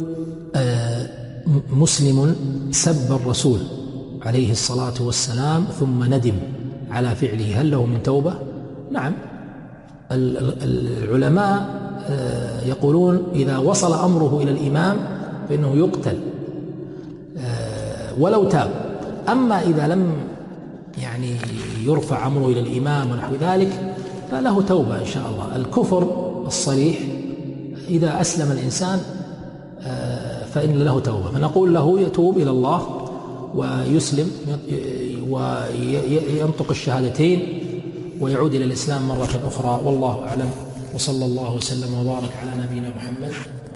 مسلم سب الرسول عليه الصلاة والسلام ثم ندم على فعله، هل له من توبة؟ نعم، العلماء يقولون إذا وصل أمره إلى الإمام فإنه يقتل ولو تاب. أما إذا لم يعني يرفع أمره إلى الإمام ونحو ذلك فله توبة إن شاء الله. الكفر الصريح إذا أسلم الإنسان فإن له توبة، فنقول له يتوب إلى الله ويسلم وينطق الشهادتين ويعود إلى الإسلام مرة أخرى، والله أعلم. وصلى الله وسلم وبارك على نبينا محمد.